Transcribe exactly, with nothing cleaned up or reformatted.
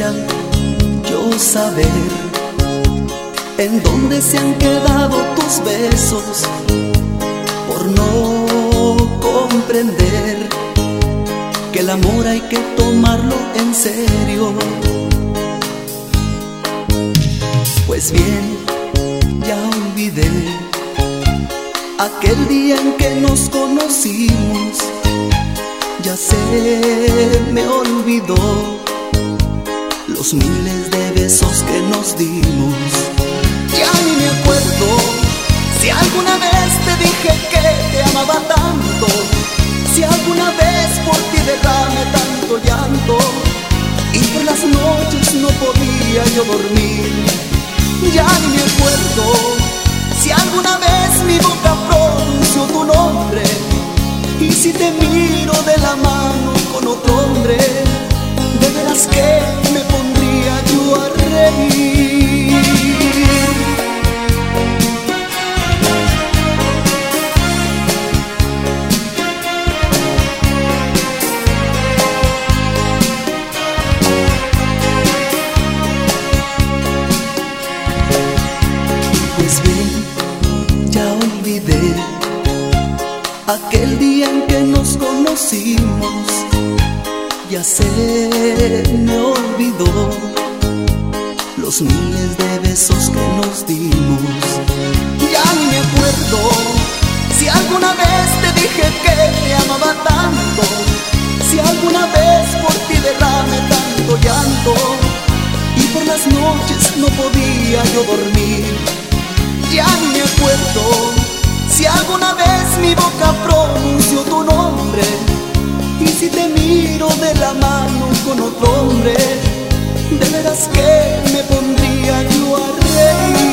quisiera yo saber en dónde se han quedado tus besos, por no comprender que el amor hay que tomarlo en serio. Pues bien, ya olvidé aquel día en que nos conocimos. Ya se me olvidó los miles de besos que nos dimos. Ya ni me acuerdo si alguna vez te dije que te amaba tanto, si alguna vez por ti derramé tanto llanto y por las noches no podía yo dormir. Ya ni me acuerdo si alguna vez mi boca pronunció tu nombre y si te miro de la mano con otro hombre, de veras que me pondría yo a reír. Pues bien, ya olvidé aquel día en que nos conocimos. Ya se me olvidó los miles de besos que nos dimos. Ya ni me acuerdo si alguna vez te dije que te amaba tanto, si alguna vez por ti derramé tanto llanto y por las noches no podía yo dormir. Ya ni me acuerdo si alguna vez mi boca pronunció tu nombre y si te miro de la mano con otro hombre, de veras que me pondría yo a reír.